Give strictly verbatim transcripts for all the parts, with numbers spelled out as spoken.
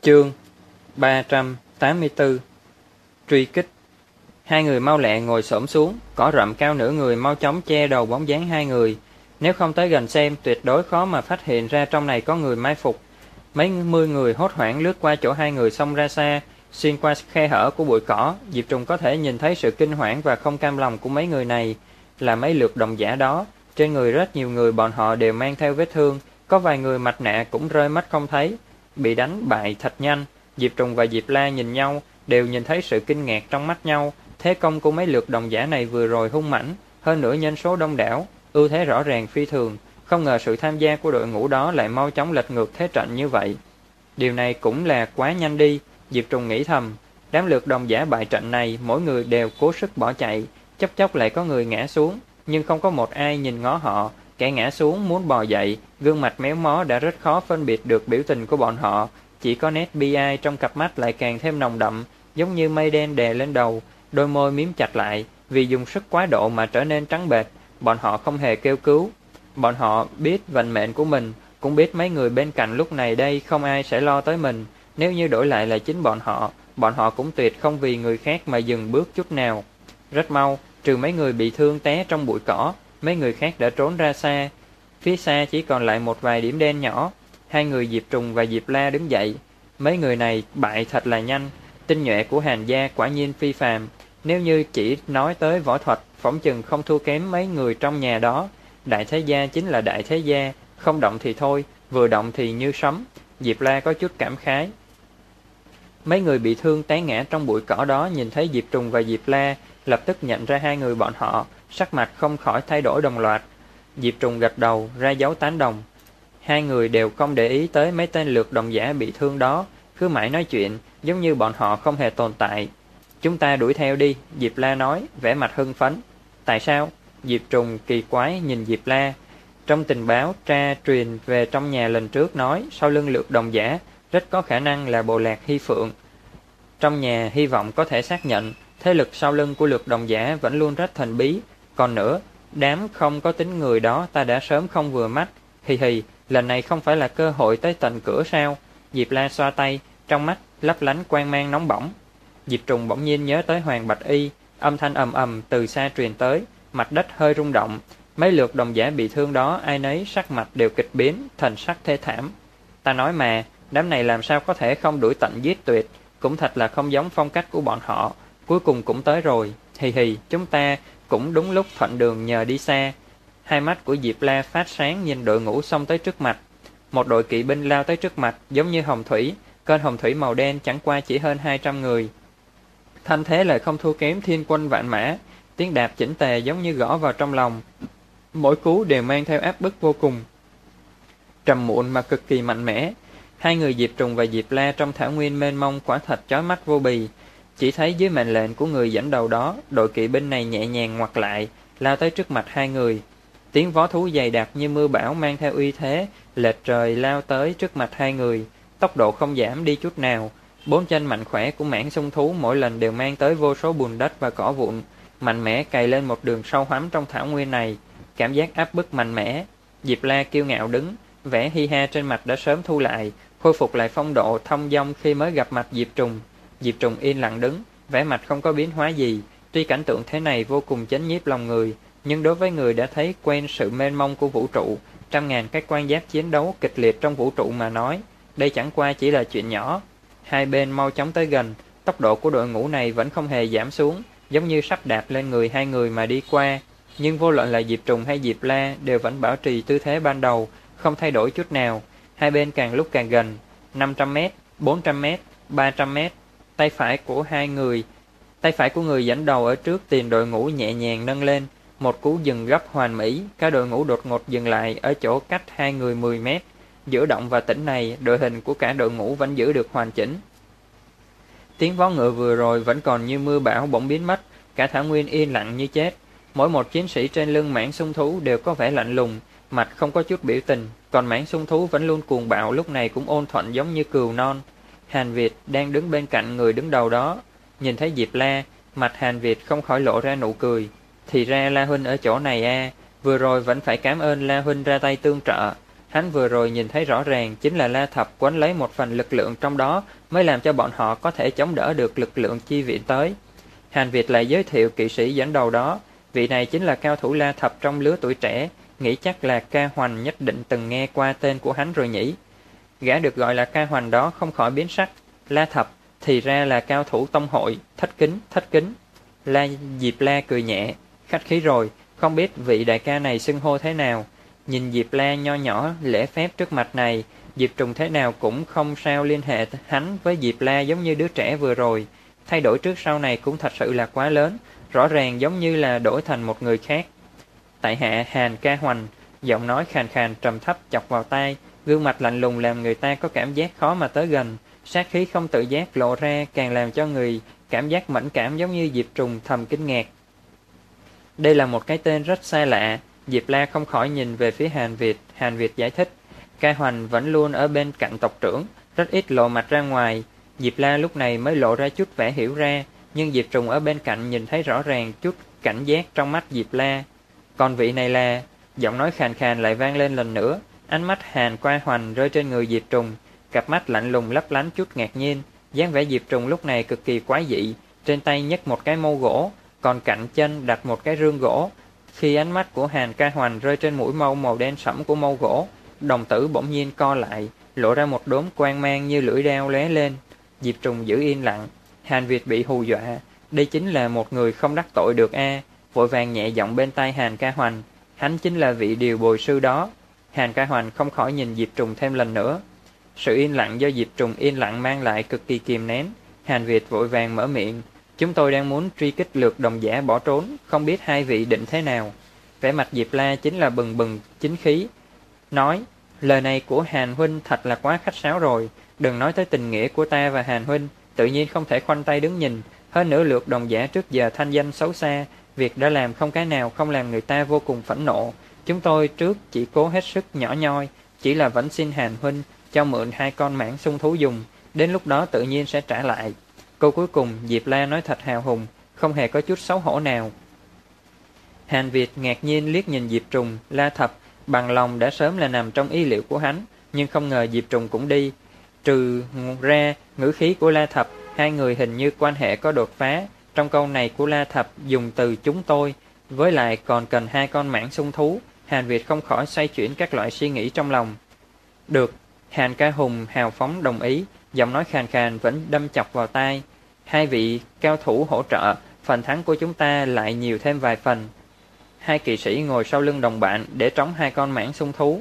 Chương ba trăm tám mươi tư. Truy kích. Hai người mau lẹ ngồi xổm xuống, cỏ rậm cao nửa người mau chóng che đầu bóng dáng hai người. Nếu không tới gần xem, tuyệt đối khó mà phát hiện ra trong này có người mai phục. Mấy mươi người hốt hoảng lướt qua chỗ hai người xông ra xa, xuyên qua khe hở của bụi cỏ. Diệp Trùng có thể nhìn thấy sự kinh hoảng và không cam lòng của mấy người này. Là mấy lượt đồng giả đó, trên người rất nhiều người bọn họ đều mang theo vết thương, có vài người mặt nạ cũng rơi mất không thấy. Bị đánh bại thật nhanh. Diệp Trùng và Diệp La nhìn nhau, đều nhìn thấy sự kinh ngạc trong mắt nhau. Thế công của mấy lượt đồng giả này vừa rồi hung mãnh, hơn nữa nhân số đông đảo, ưu thế rõ ràng phi thường. Không ngờ sự tham gia của đội ngũ đó lại mau chóng lật ngược thế trận như vậy. Điều này cũng là quá nhanh đi, Diệp Trùng nghĩ thầm. Đám lượt đồng giả bại trận này, mỗi người đều cố sức bỏ chạy, chốc chốc lại có người ngã xuống, nhưng không có một ai nhìn ngó họ. Kẻ ngã xuống muốn bò dậy, gương mặt méo mó đã rất khó phân biệt được biểu tình của bọn họ. Chỉ có nét bi ai trong cặp mắt lại càng thêm nồng đậm, giống như mây đen đè lên đầu. Đôi môi miếm chặt lại, vì dùng sức quá độ mà trở nên trắng bệch. Bọn họ không hề kêu cứu. Bọn họ biết vận mệnh của mình, cũng biết mấy người bên cạnh lúc này đây không ai sẽ lo tới mình. Nếu như đổi lại là chính bọn họ, bọn họ cũng tuyệt không vì người khác mà dừng bước chút nào. Rất mau, trừ mấy người bị thương té trong bụi cỏ, mấy người khác đã trốn ra xa. Phía xa chỉ còn lại một vài điểm đen nhỏ. Hai người Diệp Trùng và Diệp La đứng dậy. Mấy người này bại thật là nhanh. Tinh nhuệ của Hàn gia quả nhiên phi phàm. Nếu như chỉ nói tới võ thuật, phỏng chừng không thua kém mấy người trong nhà đó. Đại thế gia chính là đại thế gia, không động thì thôi, vừa động thì như sấm. Diệp La có chút cảm khái. Mấy người bị thương té ngã trong bụi cỏ đó nhìn thấy Diệp Trùng và Diệp La, lập tức nhận ra hai người bọn họ, sắc mặt không khỏi thay đổi đồng loạt. Diệp Trùng gật đầu, ra dấu tán đồng. Hai người đều không để ý tới mấy tên lượt đồng giả bị thương đó, cứ mãi nói chuyện, giống như bọn họ không hề tồn tại. Chúng ta đuổi theo đi, Diệp La nói, vẻ mặt hưng phấn. Tại sao? Diệp Trùng kỳ quái nhìn Diệp La. Trong tình báo tra truyền về trong nhà lần trước nói, sau lưng lượt đồng giả, rất có khả năng là bộ lạc Hy Phượng. Trong nhà hy vọng có thể xác nhận, thế lực sau lưng của lượt đồng giả vẫn luôn rất thần bí. Còn nữa, đám không có tính người đó ta đã sớm không vừa mắt. Hì hì, lần này không phải là cơ hội tới tận cửa sao? Diệp La xoa tay, trong mắt lấp lánh quang mang nóng bỏng. Diệp Trùng bỗng nhiên nhớ tới Hoàng Bạch Y, âm thanh ầm ầm từ xa truyền tới, mặt đất hơi rung động. Mấy lượt đồng giả bị thương đó ai nấy sắc mặt đều kịch biến, thần sắc thê thảm. Ta nói mà, đám này làm sao có thể không đuổi tận giết tuyệt, cũng thật là không giống phong cách của bọn họ. Cuối cùng cũng tới rồi, hì hì, chúng ta cũng đúng lúc thuận đường nhờ đi xa. Hai mắt của Diệp La phát sáng nhìn đội ngũ xông tới trước mặt. Một đội kỵ binh lao tới trước mặt, giống như hồng thủy, kênh hồng thủy màu đen chẳng qua chỉ hơn hai trăm người. Thanh thế lại không thua kém thiên quân vạn mã, tiếng đạp chỉnh tề giống như gõ vào trong lòng. Mỗi cú đều mang theo áp bức vô cùng, trầm muộn mà cực kỳ mạnh mẽ. Hai người Diệp Trùng và Diệp La trong thảo nguyên mênh mông quả thật chói mắt vô bì. Chỉ thấy dưới mệnh lệnh của người dẫn đầu đó, đội kỵ binh này nhẹ nhàng ngoặt lại, lao tới trước mặt hai người. Tiếng vó thú dày đặc như mưa bão mang theo uy thế, lệch trời lao tới trước mặt hai người, tốc độ không giảm đi chút nào. Bốn chân mạnh khỏe của mãng xung thú mỗi lần đều mang tới vô số bùn đất và cỏ vụn, mạnh mẽ cày lên một đường sâu hoắm trong thảo nguyên này. Cảm giác áp bức mạnh mẽ. Diệp La kiêu ngạo đứng, vẻ hi ha trên mặt đã sớm thu lại, khôi phục lại phong độ thông dong khi mới gặp mặt Diệp Trùng. Diệp Trùng yên lặng đứng, vẻ mặt không có biến hóa gì. Tuy cảnh tượng thế này vô cùng chấn nhiếp lòng người, nhưng đối với người đã thấy quen sự mênh mông của vũ trụ, trăm ngàn các quan giáp chiến đấu kịch liệt trong vũ trụ mà nói, đây chẳng qua chỉ là chuyện nhỏ. Hai bên mau chóng tới gần, tốc độ của đội ngũ này vẫn không hề giảm xuống, giống như sắp đạp lên người hai người mà đi qua. Nhưng vô luận là Diệp Trùng hay Diệp La đều vẫn bảo trì tư thế ban đầu, không thay đổi chút nào. Hai bên càng lúc càng gần, năm trăm mét, bốn trăm mét, ba trăm mét. Tay phải của hai người, tay phải của người dẫn đầu ở trước tiền đội ngũ nhẹ nhàng nâng lên, một cú dừng gấp hoàn mỹ, cả đội ngũ đột ngột dừng lại ở chỗ cách hai người mười mét. Giữa động và tĩnh này, đội hình của cả đội ngũ vẫn giữ được hoàn chỉnh. Tiếng vó ngựa vừa rồi vẫn còn như mưa bão bỗng biến mất, cả thảo nguyên yên lặng như chết. Mỗi một chiến sĩ trên lưng mãng xung thú đều có vẻ lạnh lùng, mặt không có chút biểu tình, còn mãng xung thú vẫn luôn cuồng bạo lúc này cũng ôn thuận giống như cừu non. Hàn Việt đang đứng bên cạnh người đứng đầu đó, nhìn thấy Diệp La, mặt Hàn Việt không khỏi lộ ra nụ cười. Thì ra La huynh ở chỗ này a, vừa rồi vẫn phải cảm ơn La huynh ra tay tương trợ. Hắn vừa rồi nhìn thấy rõ ràng chính là La Thập quấn lấy một phần lực lượng trong đó mới làm cho bọn họ có thể chống đỡ được lực lượng chi viện tới. Hàn Việt lại giới thiệu kỵ sĩ dẫn đầu đó, vị này chính là cao thủ La Thập trong lứa tuổi trẻ, nghĩ chắc là Ca Hoành nhất định từng nghe qua tên của hắn rồi nhỉ. Gã được gọi là Ca Hoành đó không khỏi biến sắc. La Thập thì ra là cao thủ tông hội, thất kính, thất kính. La Diệp La cười nhẹ, khách khí rồi, không biết vị đại ca này xưng hô thế nào. Nhìn Diệp La nho nhỏ lễ phép trước mặt này, Diệp Trùng thế nào cũng không sao liên hệ hắn với Diệp La giống như đứa trẻ vừa rồi. Thay đổi trước sau này cũng thật sự là quá lớn, rõ ràng giống như là đổi thành một người khác. Tại hạ Hàn Ca Hoành, giọng nói khàn khàn trầm thấp chọc vào tai, gương mặt lạnh lùng làm người ta có cảm giác khó mà tới gần, sát khí không tự giác lộ ra càng làm cho người cảm giác mẫn cảm giống như Diệp Trùng thầm kinh ngạc. Đây là một cái tên rất xa lạ, Diệp La không khỏi nhìn về phía Hàn Việt. Hàn Việt giải thích, Ca Hoành vẫn luôn ở bên cạnh tộc trưởng, rất ít lộ mặt ra ngoài. Diệp La lúc này mới lộ ra chút vẻ hiểu ra, nhưng Diệp Trùng ở bên cạnh nhìn thấy rõ ràng chút cảnh giác trong mắt Diệp La. Còn vị này là... Giọng nói khàn khàn lại vang lên lần nữa, ánh mắt Hàn Ca Hoành rơi trên người Diệp Trùng, cặp mắt lạnh lùng lấp lánh chút ngạc nhiên. Dáng vẻ Diệp Trùng lúc này cực kỳ quái dị, trên tay nhấc một cái mâu gỗ, còn cạnh chân đặt một cái rương gỗ. Khi ánh mắt của Hàn Ca Hoành rơi trên mũi mâu màu đen sẫm của mâu gỗ, đồng tử bỗng nhiên co lại, lộ ra một đốm quang mang như lưỡi dao lóe lên. Diệp Trùng giữ yên lặng. Hàn Việt bị hù dọa, đây chính là một người không đắc tội được a. Vội vàng nhẹ giọng bên tai Hàn Ca Hoành, hắn chính là vị điều bồi sư đó. Hàn Ca Hoành không khỏi nhìn Diệp Trùng thêm lần nữa. Sự yên lặng do Diệp Trùng yên lặng mang lại cực kỳ kìm nén. Hàn Việt vội vàng mở miệng, chúng tôi đang muốn truy kích lược đồng giả bỏ trốn, không biết hai vị định thế nào. Vẻ mặt Diệp La chính là bừng bừng chính khí, nói, lời này của Hàn huynh thật là quá khách sáo rồi, đừng nói tới tình nghĩa của ta và Hàn huynh, tự nhiên không thể khoanh tay đứng nhìn. Hơn nữa lược đồng giả trước giờ thanh danh xấu xa, việc đã làm không cái nào không làm người ta vô cùng phẫn nộ. Chúng tôi trước chỉ cố hết sức nhỏ nhoi, chỉ là vẫn xin Hàn huynh cho mượn hai con mãng xung thú dùng, đến lúc đó tự nhiên sẽ trả lại. Câu cuối cùng Diệp La nói thật hào hùng, không hề có chút xấu hổ nào. Hàn Việt ngạc nhiên liếc nhìn Diệp Trùng, La Thập bằng lòng đã sớm là nằm trong ý liệu của hắn, nhưng không ngờ Diệp Trùng cũng đi. Trừ ra ngữ khí của La Thập, hai người hình như quan hệ có đột phá. Trong câu này của La Thập dùng từ chúng tôi, với lại còn cần hai con mãng xung thú. Hàn Việt không khỏi xoay chuyển các loại suy nghĩ trong lòng. Được, Hàn Ca Hùng hào phóng đồng ý, giọng nói khàn khàn vẫn đâm chọc vào tai. Hai vị cao thủ hỗ trợ, phần thắng của chúng ta lại nhiều thêm vài phần. Hai kỵ sĩ ngồi sau lưng đồng bạn để trống hai con mãng xung thú.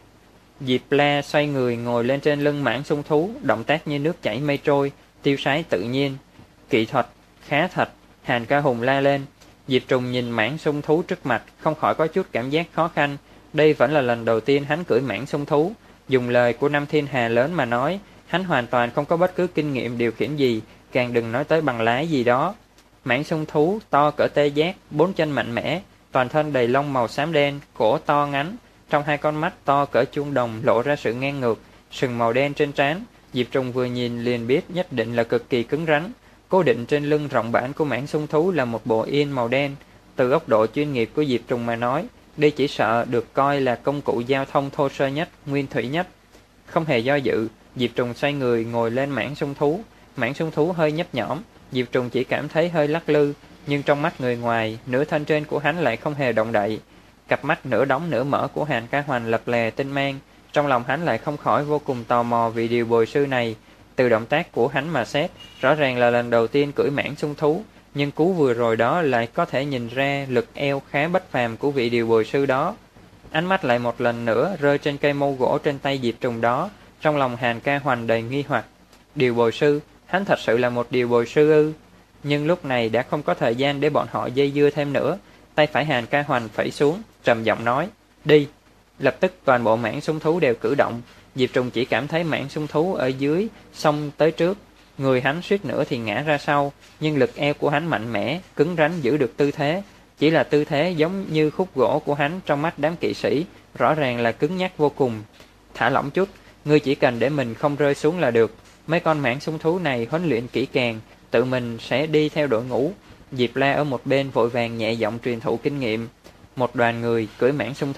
Diệp La xoay người ngồi lên trên lưng mãng xung thú, động tác như nước chảy mây trôi, tiêu sái tự nhiên. Kỹ thuật khá thật, Hàn Ca Hùng la lên. Diệp Trùng nhìn mãng xung thú trước mặt, không khỏi có chút cảm giác khó khăn. Đây vẫn là lần đầu tiên hắn cưỡi mãng xung thú. Dùng lời của năm thiên hà lớn mà nói, hắn hoàn toàn không có bất cứ kinh nghiệm điều khiển gì, càng đừng nói tới bằng lái gì đó. Mãng xung thú to cỡ tê giác, bốn chân mạnh mẽ, toàn thân đầy lông màu xám đen, cổ to ngắn, trong hai con mắt to cỡ chuông đồng lộ ra sự ngang ngược, sừng màu đen trên trán. Diệp Trùng vừa nhìn liền biết nhất định là cực kỳ cứng rắn. Cố định trên lưng rộng bản của mãng xung thú là một bộ yên màu đen. Từ góc độ chuyên nghiệp của Diệp Trùng mà nói, đây chỉ sợ được coi là công cụ giao thông thô sơ nhất, nguyên thủy nhất. Không hề do dự, Diệp Trùng xoay người ngồi lên mãng xung thú. Mãng xung thú hơi nhấp nhõm, Diệp Trùng chỉ cảm thấy hơi lắc lư, nhưng trong mắt người ngoài, nửa thân trên của hắn lại không hề động đậy. Cặp mắt nửa đóng nửa mở của Hàn Ca Hoành lập lè tinh mang, trong lòng hắn lại không khỏi vô cùng tò mò vì điều bồi sư này. Từ động tác của hắn mà xét, rõ ràng là lần đầu tiên cưỡi mãng xung thú, nhưng cú vừa rồi đó lại có thể nhìn ra lực eo khá bất phàm của vị điều bồi sư đó. Ánh mắt lại một lần nữa rơi trên cây mâu gỗ trên tay Diệp Trùng đó, trong lòng Hàn Ca Hoành đầy nghi hoặc. Điều bồi sư, hắn thật sự là một điều bồi sư ư? Nhưng lúc này đã không có thời gian để bọn họ dây dưa thêm nữa. Tay phải Hàn Ca Hoành phẩy xuống, trầm giọng nói, đi. Lập tức toàn bộ mãng xung thú đều cử động. Diệp Trùng chỉ cảm thấy mãng xung thú ở dưới xông tới trước, người hắn suýt nữa thì ngã ra sau, nhưng lực eo của hắn mạnh mẽ, cứng rắn giữ được tư thế. Chỉ là tư thế giống như khúc gỗ của hắn trong mắt đám kỵ sĩ, rõ ràng là cứng nhắc vô cùng. Thả lỏng chút, ngươi chỉ cần để mình không rơi xuống là được. Mấy con mãng xung thú này huấn luyện kỹ càng, tự mình sẽ đi theo đội ngũ. Diệp La ở một bên vội vàng nhẹ giọng truyền thụ kinh nghiệm. Một đoàn người cưỡi mãng xung thú,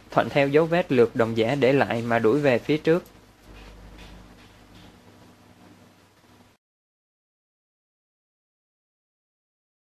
thuận theo dấu vết lược đồng giả để lại mà đuổi về phía trước.